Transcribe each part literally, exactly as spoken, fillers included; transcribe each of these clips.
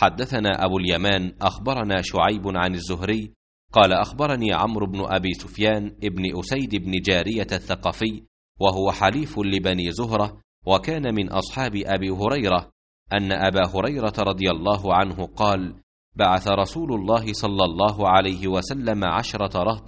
حدثنا أبو اليمان أخبرنا شعيب عن الزهري قال أخبرني عمرو بن أبي سفيان ابن أسيد بن جارية الثقفي وهو حليف لبني زهرة وكان من أصحاب أبي هريرة أن أبا هريرة رضي الله عنه قال: بعث رسول الله صلى الله عليه وسلم عشرة رهط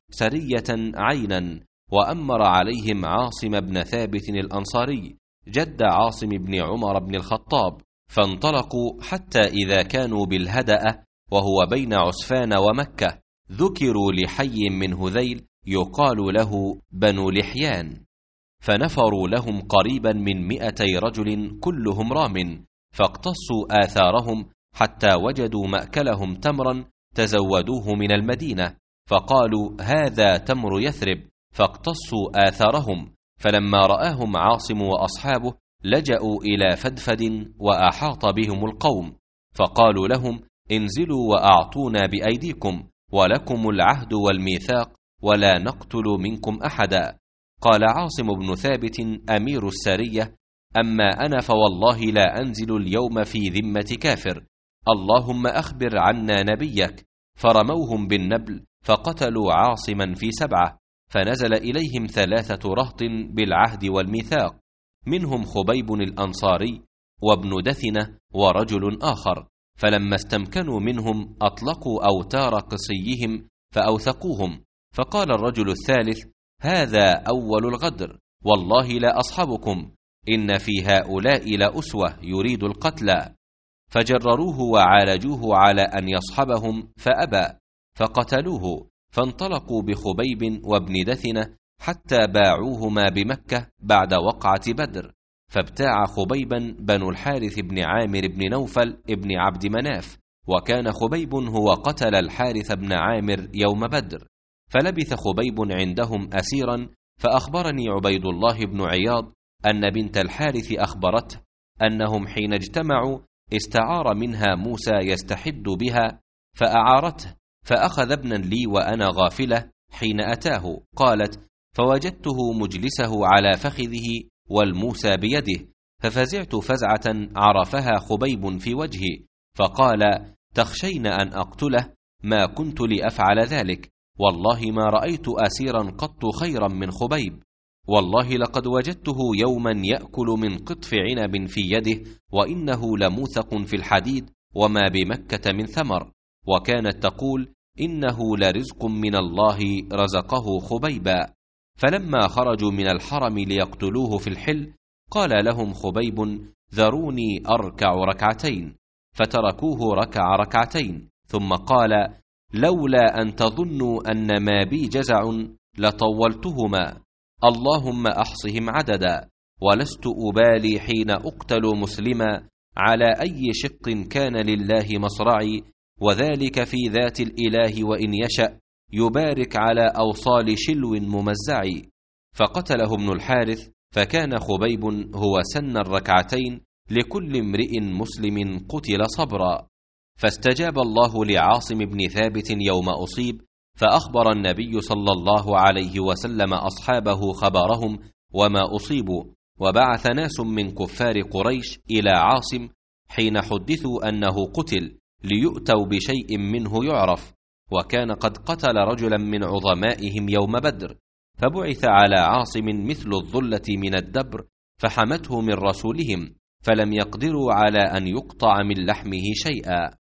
سرية عينا، وأمر عليهم عاصم بن ثابت الأنصاري جد عاصم بن عمر بن الخطاب، فانطلقوا حتى إذا كانوا بالهدأ وهو بين عسفان ومكة ذكروا لحي من هذيل يقال له بنو لحيان، فنفروا لهم قريبا من مئتي رجل كلهم رام، فاقتصوا آثارهم حتى وجدوا مأكلهم تمرا تزودوه من المدينة، فقالوا: هذا تمر يثرب، فاقتصوا آثارهم. فلما رآهم عاصم وأصحابه لجأوا إلى فدفد وأحاط بهم القوم، فقالوا لهم: انزلوا وأعطونا بأيديكم، ولكم العهد والميثاق، ولا نقتل منكم أحدا. قال عاصم بن ثابت أمير السرية: أما أنا فوالله لا أنزل اليوم في ذمة كافر، اللهم أخبر عنا نبيك. فرموهم بالنبل فقتلوا عاصما في سبعة، فنزل إليهم ثلاثة رهط بالعهد والميثاق، منهم خبيب الأنصاري وابن دثنة ورجل آخر، فلما استمكنوا منهم أطلقوا أوتار قصيهم فأوثقوهم. فقال الرجل الثالث: هذا أول الغدر، والله لا أصحبكم، إن في هؤلاء لأسوة يريد القتل. فجرروه وعالجوه على أن يصحبهم فأبى، فقتلوه، فانطلقوا بخبيب وابن دثنة حتى باعوهما بمكة بعد وقعة بدر، فابتاع خبيبا بنو الحارث بن عامر بن نوفل ابن عبد مناف، وكان خبيب هو قتل الحارث بن عامر يوم بدر. فلبث خبيب عندهم أسيرا، فأخبرني عبيد الله بن عياض أن بنت الحارث أخبرته أنهم حين اجتمعوا استعار منها موسى يستحد بها، فأعارته، فأخذ ابنا لي وأنا غافلة حين أتاه. قالت: فوجدته مجلسه على فخذه والموسى بيده، ففزعت فزعة عرفها خبيب في وجهي، فقال: تخشين أن أقتله؟ ما كنت لأفعل ذلك، والله ما رأيت أسيرا قط خيرا من خبيب، والله لقد وجدته يوما يأكل من قطف عنب في يده، وإنه لموثق في الحديد، وما بمكة من ثمر. وكانت تقول: إنه لرزق من الله رزقه خبيبا. فلما خرجوا من الحرم ليقتلوه في الحل قال لهم خبيب: ذروني أركع ركعتين، فتركوه ركع ركعتين، ثم قال: لولا أن تظنوا أن ما بي جزع لطولتهما، اللهم أحصهم عددا، ولست أبالي حين أقتل مسلما على أي شق كان لله مصرعي، وذلك في ذات الإله وإن يشأ يبارك على أوصال شلو ممزع. فقتله ابن الحارث، فكان خبيب هو سن الركعتين لكل امرئ مسلم قتل صبرا. فاستجاب الله لعاصم بن ثابت يوم أصيب، فأخبر النبي صلى الله عليه وسلم أصحابه خبرهم وما أصيبوا، وبعث ناس من كفار قريش إلى عاصم حين حدثوا أنه قتل ليؤتوا بشيء منه يعرف، وكان قد قتل رجلا من عظمائهم يوم بدر، فبعث على عاصم مثل الظلة من الدبر، فحمته من رسولهم، فلم يقدروا على أن يقطع من لحمه شيئا.